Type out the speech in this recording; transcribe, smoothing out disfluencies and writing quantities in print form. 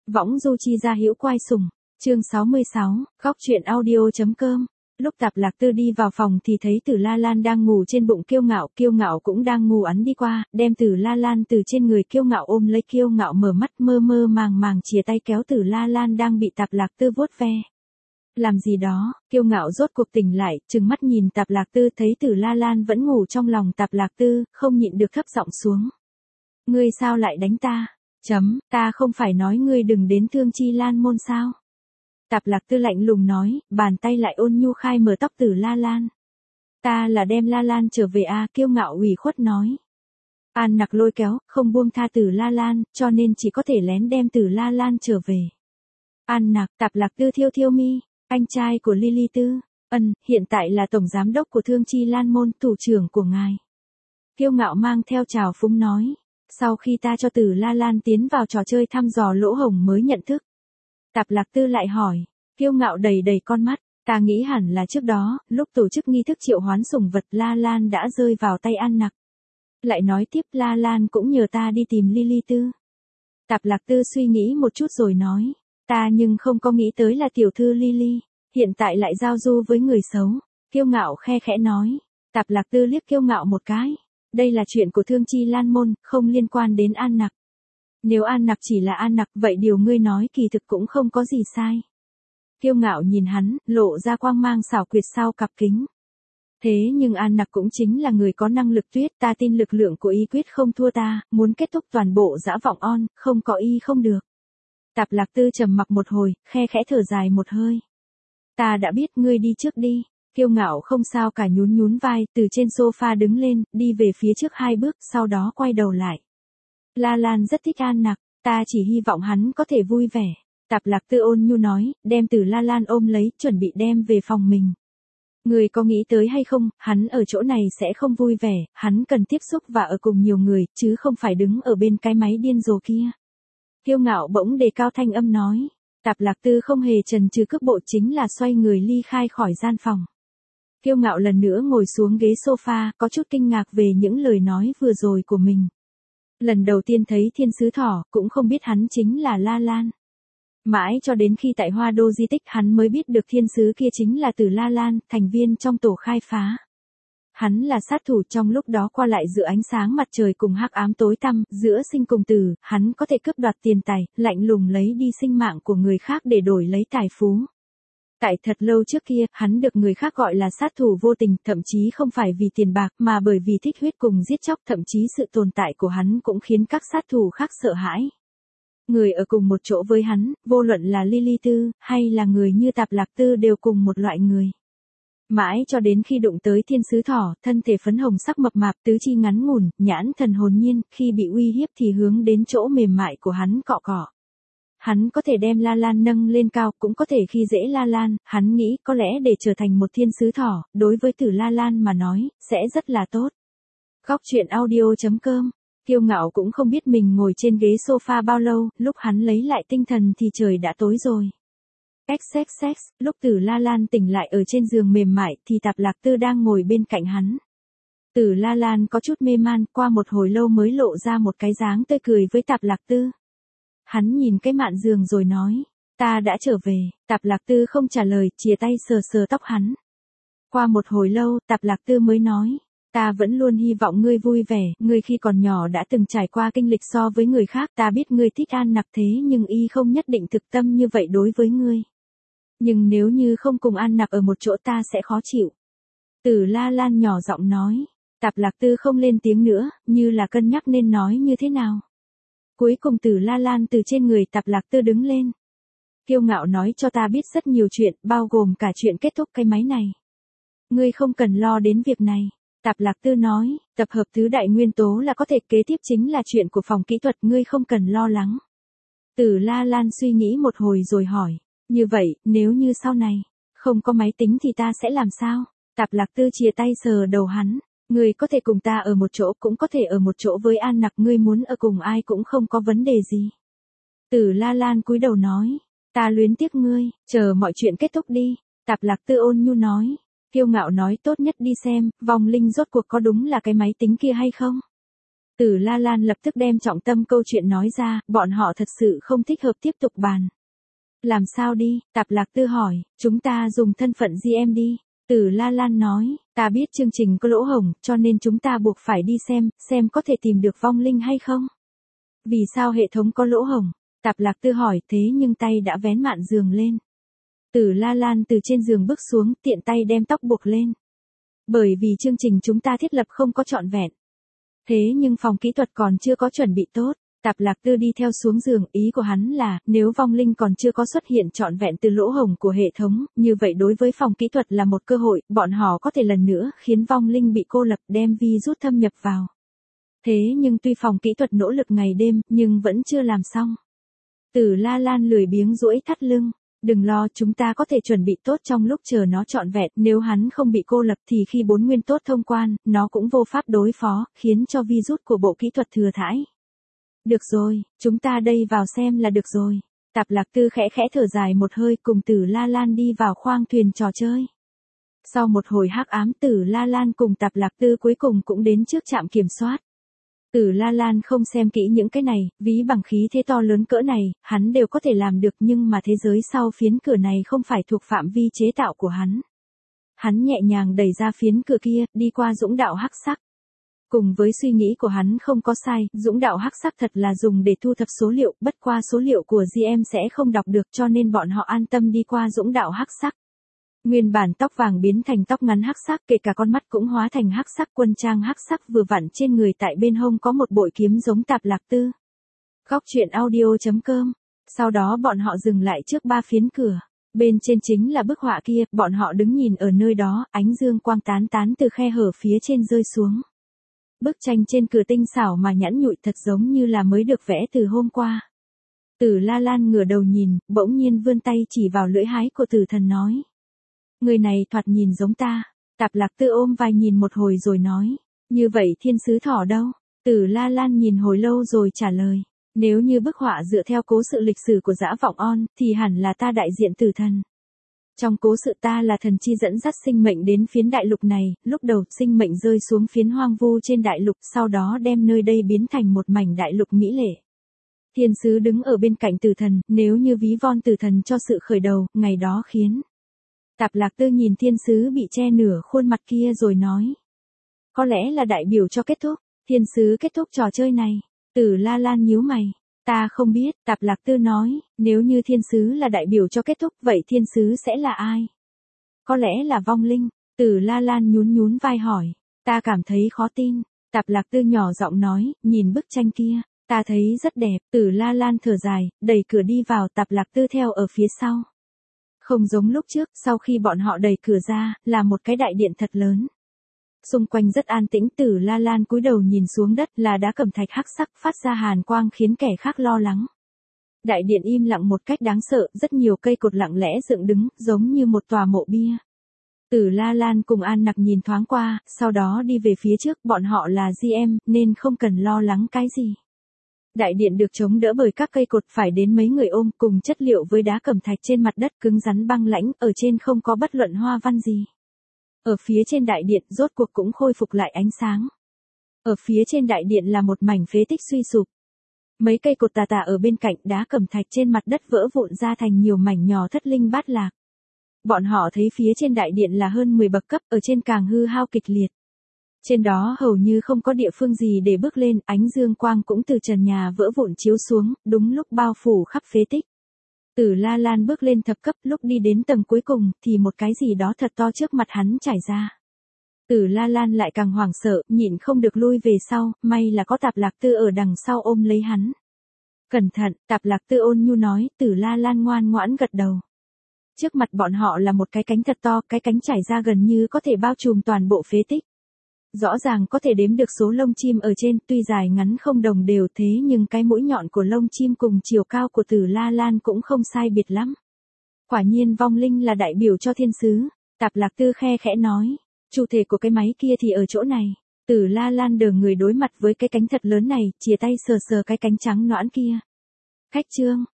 Võng du chi ra hữu quai sùng, chương 66, góc truyện audio.com. Lúc Tạp Lạc Tư đi vào phòng thì thấy Tử La Lan đang ngủ trên bụng Kiêu Ngạo cũng đang ngủ ắn đi qua, đem Tử La Lan từ trên người Kiêu Ngạo ôm lấy. Kiêu Ngạo mở mắt mơ mơ màng chìa tay kéo Tử La Lan đang bị Tạp Lạc Tư vuốt ve. Làm gì đó, Kiêu Ngạo rốt cuộc tỉnh lại, trừng mắt nhìn Tạp Lạc Tư, thấy Tử La Lan vẫn ngủ trong lòng Tạp Lạc Tư, không nhịn được thấp giọng xuống. Ngươi sao lại đánh ta? Ta không phải nói ngươi đừng đến Thương Chi Lan môn sao? Tạp Lạc Tư lạnh lùng nói, bàn tay lại ôn nhu khai mở tóc Tử La Lan. Ta là đem La Lan trở về à? Kiêu Ngạo ủy khuất nói. An Nặc lôi kéo, không buông tha Tử La Lan, cho nên chỉ có thể lén đem Tử La Lan trở về. An Nặc, Tạp Lạc Tư thiêu mi, anh trai của Lily Tư, hiện tại là tổng giám đốc của Thương Chi Lan môn, thủ trưởng của ngài. Kiêu Ngạo mang theo trào phúng nói. Sau khi ta cho Tử La Lan tiến vào trò chơi thăm dò lỗ hổng mới nhận thức. Tạp Lạc Tư lại hỏi. Kiêu Ngạo đầy con mắt. Ta nghĩ hẳn là trước đó, lúc tổ chức nghi thức triệu hoán sủng vật, La Lan đã rơi vào tay An Nặc. Lại nói tiếp, La Lan cũng nhờ ta đi tìm Lily Tư. Tạp Lạc Tư suy nghĩ một chút rồi nói. Ta nhưng không có nghĩ tới là tiểu thư Lily, hiện tại lại giao du với người xấu. Kiêu Ngạo khe khẽ nói. Tạp Lạc Tư liếc Kiêu Ngạo một cái. Đây là chuyện của Thương Chi Lan môn, không liên quan đến An Nặc. Nếu An Nặc chỉ là An Nặc, vậy điều ngươi nói kỳ thực cũng không có gì sai. Kiêu Ngạo nhìn hắn, lộ ra quang mang xảo quyệt sau cặp kính. Thế nhưng An Nặc cũng chính là người có năng lực tuyết, ta tin lực lượng của y quyết không thua ta, muốn kết thúc toàn bộ dã vọng on, không có y không được. Tạp Lạc Tư trầm mặc một hồi, khe khẽ thở dài một hơi. Ta đã biết, ngươi đi trước đi. Kiêu Ngạo không sao cả, nhún vai, từ trên sofa đứng lên, đi về phía trước 2 bước, sau đó quay đầu lại. La Lan rất thích An Nặc, ta chỉ hy vọng hắn có thể vui vẻ. Tạp Lạc Tư ôn nhu nói, đem Tử La Lan ôm lấy, chuẩn bị đem về phòng mình. Người có nghĩ tới hay không, hắn ở chỗ này sẽ không vui vẻ, hắn cần tiếp xúc và ở cùng nhiều người, chứ không phải đứng ở bên cái máy điên rồ kia. Kiêu Ngạo bỗng đề cao thanh âm nói. Tạp Lạc Tư không hề chần chừ, cước bộ chính là xoay người ly khai khỏi gian phòng. Kiêu Ngạo lần nữa ngồi xuống ghế sofa, có chút kinh ngạc về những lời nói vừa rồi của mình. Lần đầu tiên thấy thiên sứ thỏ, cũng không biết hắn chính là La Lan. Mãi cho đến khi tại Hoa Đô di tích hắn mới biết được thiên sứ kia chính là Tử La Lan, thành viên trong tổ khai phá. Hắn là sát thủ, trong lúc đó qua lại giữa ánh sáng mặt trời cùng hắc ám tối tăm, giữa sinh cùng tử, hắn có thể cướp đoạt tiền tài, lạnh lùng lấy đi sinh mạng của người khác để đổi lấy tài phú. Tại thật lâu trước kia, hắn được người khác gọi là sát thủ vô tình, thậm chí không phải vì tiền bạc mà bởi vì thích huyết cùng giết chóc, thậm chí sự tồn tại của hắn cũng khiến các sát thủ khác sợ hãi. Người ở cùng một chỗ với hắn, vô luận là Lily Tư, hay là người như Tạp Lạc Tư đều cùng một loại người. Mãi cho đến khi đụng tới thiên sứ thỏ, thân thể phấn hồng sắc mập mạp, tứ chi ngắn ngủn, nhãn thần hồn nhiên, khi bị uy hiếp thì hướng đến chỗ mềm mại của hắn cọ cọ. Hắn có thể đem La Lan nâng lên cao, cũng có thể khi dễ La Lan, hắn nghĩ có lẽ để trở thành một thiên sứ thỏ, đối với Tử La Lan mà nói, sẽ rất là tốt. Góc truyện audio.com. Kiêu Ngạo cũng không biết mình ngồi trên ghế sofa bao lâu, lúc hắn lấy lại tinh thần thì trời đã tối rồi. XXX, lúc Tử La Lan tỉnh lại ở trên giường mềm mại thì Tạp Lạc Tư đang ngồi bên cạnh hắn. Tử La Lan có chút mê man, qua một hồi lâu mới lộ ra một cái dáng tươi cười với Tạp Lạc Tư. Hắn nhìn cái mạn giường rồi nói, ta đã trở về. Tạp Lạc Tư không trả lời, chìa tay sờ tóc hắn. Qua một hồi lâu, Tạp Lạc Tư mới nói, ta vẫn luôn hy vọng ngươi vui vẻ, ngươi khi còn nhỏ đã từng trải qua kinh lịch so với người khác, ta biết ngươi thích An Nặc thế nhưng y không nhất định thực tâm như vậy đối với ngươi. Nhưng nếu như không cùng An Nặc ở một chỗ ta sẽ khó chịu. Tử La Lan nhỏ giọng nói. Tạp Lạc Tư không lên tiếng nữa, như là cân nhắc nên nói như thế nào. Cuối cùng Tử La Lan từ trên người Tạp Lạc Tư đứng lên. Kiêu Ngạo nói cho ta biết rất nhiều chuyện, bao gồm cả chuyện kết thúc cái máy này. Ngươi không cần lo đến việc này. Tạp Lạc Tư nói, tập hợp tứ đại nguyên tố là có thể, kế tiếp chính là chuyện của phòng kỹ thuật, ngươi không cần lo lắng. Tử La Lan suy nghĩ một hồi rồi hỏi, như vậy, nếu như sau này, không có máy tính thì ta sẽ làm sao? Tạp Lạc Tư chìa tay sờ đầu hắn, ngươi có thể cùng ta ở một chỗ, cũng có thể ở một chỗ với An Nặc, ngươi muốn ở cùng ai cũng không có vấn đề gì. Tử La Lan cúi đầu nói, ta luyến tiếc ngươi, chờ mọi chuyện kết thúc đi. Tạp Lạc Tư ôn nhu nói. Kiêu Ngạo nói tốt nhất đi xem, vong linh rốt cuộc có đúng là cái máy tính kia hay không? Tử La Lan lập tức đem trọng tâm câu chuyện nói ra, bọn họ thật sự không thích hợp tiếp tục bàn. Làm sao đi, Tạp Lạc Tư hỏi, chúng ta dùng thân phận GM đi. Tử La Lan nói, ta biết chương trình có lỗ hổng, cho nên chúng ta buộc phải đi xem có thể tìm được vong linh hay không. Vì sao hệ thống có lỗ hổng? Tạp Lạc Tư hỏi, thế nhưng tay đã vén mạn giường lên. Tử La Lan từ trên giường bước xuống, tiện tay đem tóc buộc lên. Bởi vì chương trình chúng ta thiết lập không có trọn vẹn. Thế nhưng phòng kỹ thuật còn chưa có chuẩn bị tốt. Tạp Lạc Tư đi theo xuống giường, ý của hắn là, nếu vong linh còn chưa có xuất hiện trọn vẹn từ lỗ hổng của hệ thống, như vậy đối với phòng kỹ thuật là một cơ hội, bọn họ có thể lần nữa khiến vong linh bị cô lập đem virus thâm nhập vào. Thế nhưng tuy phòng kỹ thuật nỗ lực ngày đêm, nhưng vẫn chưa làm xong. Tử La Lan lười biếng duỗi thắt lưng. Đừng lo, chúng ta có thể chuẩn bị tốt trong lúc chờ nó trọn vẹn, nếu hắn không bị cô lập thì khi 4 nguyên tốt thông quan, nó cũng vô pháp đối phó, khiến cho virus của bộ kỹ thuật thừa thãi. Được rồi, chúng ta đây vào xem là được rồi. Tạp Lạc Tư khẽ thở dài một hơi cùng Tử La Lan đi vào khoang thuyền trò chơi. Sau một hồi hắc ám, Tử La Lan cùng Tạp Lạc Tư cuối cùng cũng đến trước trạm kiểm soát. Tử La Lan không xem kỹ những cái này, ví bằng khí thế to lớn cỡ này, hắn đều có thể làm được nhưng mà thế giới sau phiến cửa này không phải thuộc phạm vi chế tạo của hắn. Hắn nhẹ nhàng đẩy ra phiến cửa kia, đi qua dũng đạo hắc sắc. Cùng với suy nghĩ của hắn không có sai, dũng đạo hắc sắc thật là dùng để thu thập số liệu, bất qua số liệu của GM sẽ không đọc được cho nên bọn họ an tâm đi qua dũng đạo hắc sắc. Nguyên bản tóc vàng biến thành tóc ngắn hắc sắc, kể cả con mắt cũng hóa thành hắc sắc, quân trang hắc sắc vừa vặn trên người, tại bên hông có một bội kiếm giống Tạp Lạc Tư. Góc truyện audio.com. Sau đó bọn họ dừng lại trước 3 phiến cửa. Bên trên chính là bức họa kia, bọn họ đứng nhìn ở nơi đó, ánh dương quang tán từ khe hở phía trên rơi xuống. Bức tranh trên cửa tinh xảo mà nhẵn nhụi, thật giống như là mới được vẽ từ hôm qua. Tử La Lan ngửa đầu nhìn, bỗng nhiên vươn tay chỉ vào lưỡi hái của Tử Thần nói. Người này thoạt nhìn giống ta. Tạp Lạc Tư ôm vai nhìn một hồi rồi nói. Như vậy thiên sứ thỏ đâu? Tử La Lan nhìn hồi lâu rồi trả lời. Nếu như bức họa dựa theo cố sự lịch sử của Dã Vọng On, thì hẳn là ta đại diện Tử Thần. Trong cố sự ta là thần chi dẫn dắt sinh mệnh đến phiến đại lục này, lúc đầu sinh mệnh rơi xuống phiến hoang vu trên đại lục, sau đó đem nơi đây biến thành một mảnh đại lục mỹ lệ. Thiên sứ đứng ở bên cạnh Tử Thần, nếu như ví von Tử Thần cho sự khởi đầu, ngày đó khiến. Tạp Lạc Tư nhìn thiên sứ bị che nửa khuôn mặt kia rồi nói. Có lẽ là đại biểu cho kết thúc, thiên sứ kết thúc trò chơi này. Tử La Lan nhíu mày. Ta không biết, Tạp Lạc Tư nói, nếu như thiên sứ là đại biểu cho kết thúc, vậy thiên sứ sẽ là ai? Có lẽ là vong linh. Tử La Lan nhún vai hỏi. Ta cảm thấy khó tin. Tạp Lạc Tư nhỏ giọng nói, nhìn bức tranh kia, ta thấy rất đẹp. Tử La Lan thở dài, đẩy cửa đi vào, Tạp Lạc Tư theo ở phía sau. Không giống lúc trước, sau khi bọn họ đẩy cửa ra, là một cái đại điện thật lớn. Xung quanh rất an tĩnh, Tử La Lan cúi đầu nhìn xuống đất, là đá cẩm thạch hắc sắc phát ra hàn quang khiến kẻ khác lo lắng. Đại điện im lặng một cách đáng sợ, rất nhiều cây cột lặng lẽ dựng đứng, giống như một tòa mộ bia. Tử La Lan cùng An Nặc nhìn thoáng qua, sau đó đi về phía trước, bọn họ là GM, nên không cần lo lắng cái gì. Đại điện được chống đỡ bởi các cây cột phải đến mấy người ôm, cùng chất liệu với đá cẩm thạch trên mặt đất cứng rắn băng lãnh, ở trên không có bất luận hoa văn gì. Ở phía trên đại điện rốt cuộc cũng khôi phục lại ánh sáng. Ở phía trên đại điện là một mảnh phế tích suy sụp. Mấy cây cột tà ở bên cạnh, đá cẩm thạch trên mặt đất vỡ vụn ra thành nhiều mảnh nhỏ thất linh bát lạc. Bọn họ thấy phía trên đại điện là hơn 10 bậc cấp, ở trên càng hư hao kịch liệt. Trên đó hầu như không có địa phương gì để bước lên, ánh dương quang cũng từ trần nhà vỡ vụn chiếu xuống, đúng lúc bao phủ khắp phế tích. Tử La Lan bước lên thập cấp, lúc đi đến tầng cuối cùng, thì một cái gì đó thật to trước mặt hắn trải ra. Tử La Lan lại càng hoảng sợ, nhịn không được lui về sau, may là có Tạp Lạc Tư ở đằng sau ôm lấy hắn. Cẩn thận, Tạp Lạc Tư ôn nhu nói, Tử La Lan ngoan ngoãn gật đầu. Trước mặt bọn họ là một cái cánh thật to, cái cánh trải ra gần như có thể bao trùm toàn bộ phế tích. Rõ ràng có thể đếm được số lông chim ở trên, tuy dài ngắn không đồng đều thế nhưng cái mũi nhọn của lông chim cùng chiều cao của Tử La Lan cũng không sai biệt lắm. Quả nhiên vong linh là đại biểu cho thiên sứ. Tạp Lạc Tư khẽ nói. Chủ thể của cái máy kia thì ở chỗ này. Tử La Lan đờ người đối mặt với cái cánh thật lớn này, chìa tay sờ cái cánh trắng nõn kia. Khách trương,